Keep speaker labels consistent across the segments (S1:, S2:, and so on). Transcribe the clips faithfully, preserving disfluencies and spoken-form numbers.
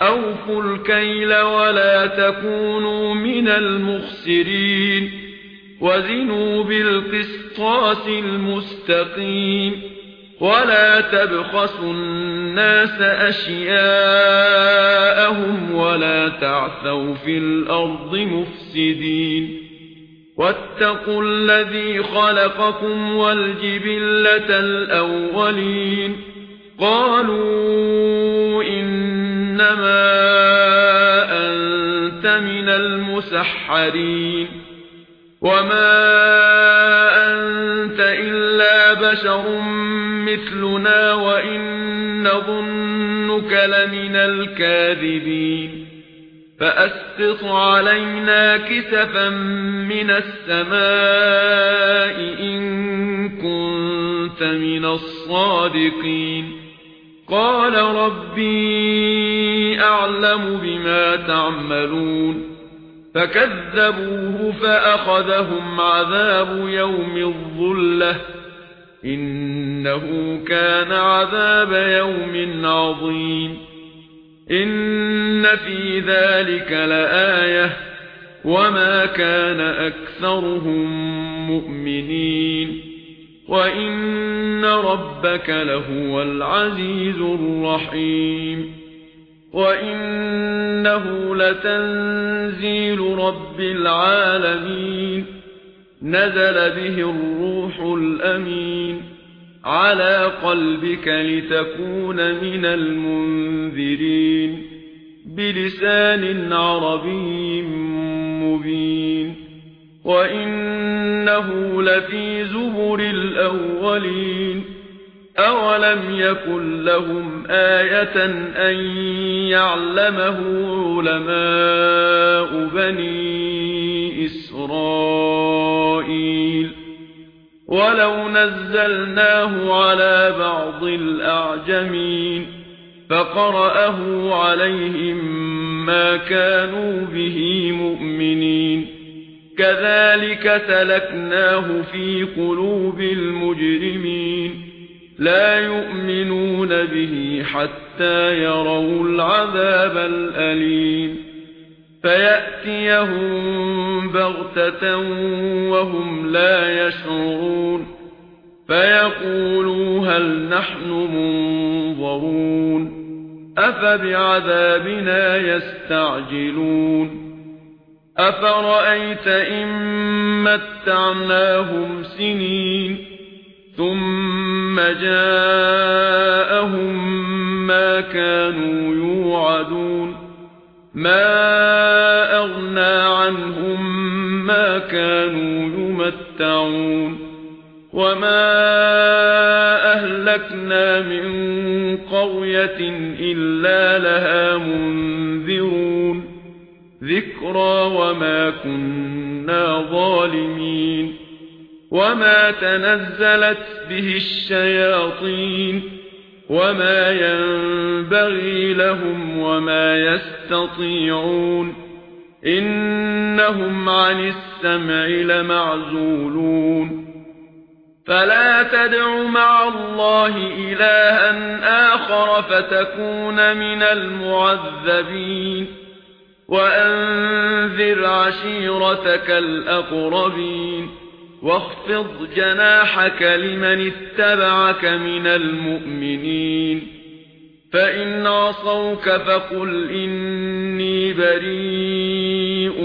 S1: أوفوا الكيل ولا تكونوا من المخسرين وزنوا بالقسطاس المستقيم ولا تبخسوا الناس أشياءهم ولا تعثوا في الأرض مفسدين واتقوا الذي خلقكم والجبلة الأولين قالوا إنما أنت من المسحرين وما أنت إلا بشر مثلنا وإن نظنك لمن الكاذبين فأسقط علينا كسفا من السماء إن كنت من الصادقين قال ربي أعلم بما تعملون فكذبوه فأخذهم عذاب يوم الظلة إنه كان عذاب يوم عظيم إن في ذلك لآية وما كان أكثرهم مؤمنين وإن ربك لهو العزيز الرحيم وإنه لتنزيل رب العالمين نزل به الروح الأمين على قلبك لتكون من المنذرين بلسان عربي مبين وإنه لفي زبر الأولين أولم يكن لهم آية أن يعلمه علماء بني إسرائيل ولو نزلناه على بعض الأعجمين فقرأه عليهم ما كانوا به مؤمنين كذلك سلكناه في قلوب المجرمين لا يؤمنون به حتى يروا العذاب الأليم فيأتيهم بغتة وهم لا يشعرون فيقولوا هل نحن منظرون أفبعذابنا يستعجلون أفرأيت إن متعناهم سنين ثم جاءهم ما كانوا يوعدون ما أغنى عنهم ما كانوا يمتعون وما أهلكنا من قرية إلا لها منذرون ذكرى وما كنا ظالمين وما تنزلت به الشياطين وما ينبغي لهم وما يستطيعون إنهم عن السمع لمعزولون فلا تدع مع الله إلها آخر فتكون من المعذبين وأنذر عشيرتك الأقربين واخفض جناحك لمن اتبعك من المؤمنين فإن عصوك فقل إني بريء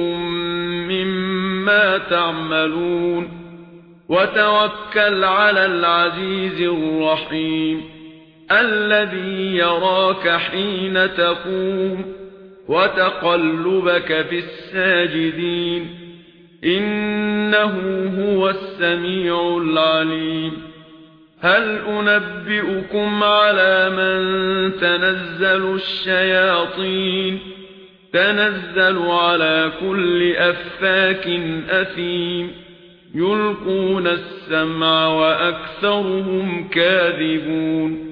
S1: مما تعملون وتوكل على العزيز الرحيم الذي يراك حين تقوم وتقلبك في الساجدين إنه هو السميع العليم هل أنبئكم على من تنزل الشياطين تنزل على كل أفاك أثيم يلقون السمع وأكثرهم كاذبون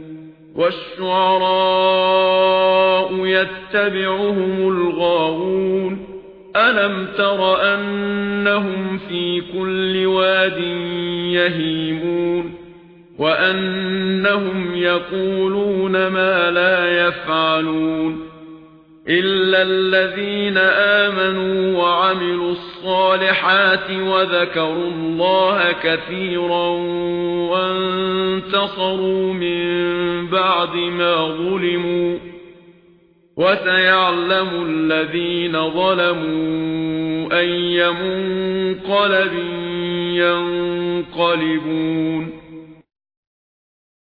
S1: والشعراء يتبعهم الغاوون ألم تر أنهم في كل واد يهيمون وأنهم يقولون ما لا يفعلون إلا الذين آمنوا وعملوا الصالحات وذكروا الله كثيرا وانتصروا من بعد ما ظلموا وسيعلم الذين ظلموا أي منقلب ينقلبون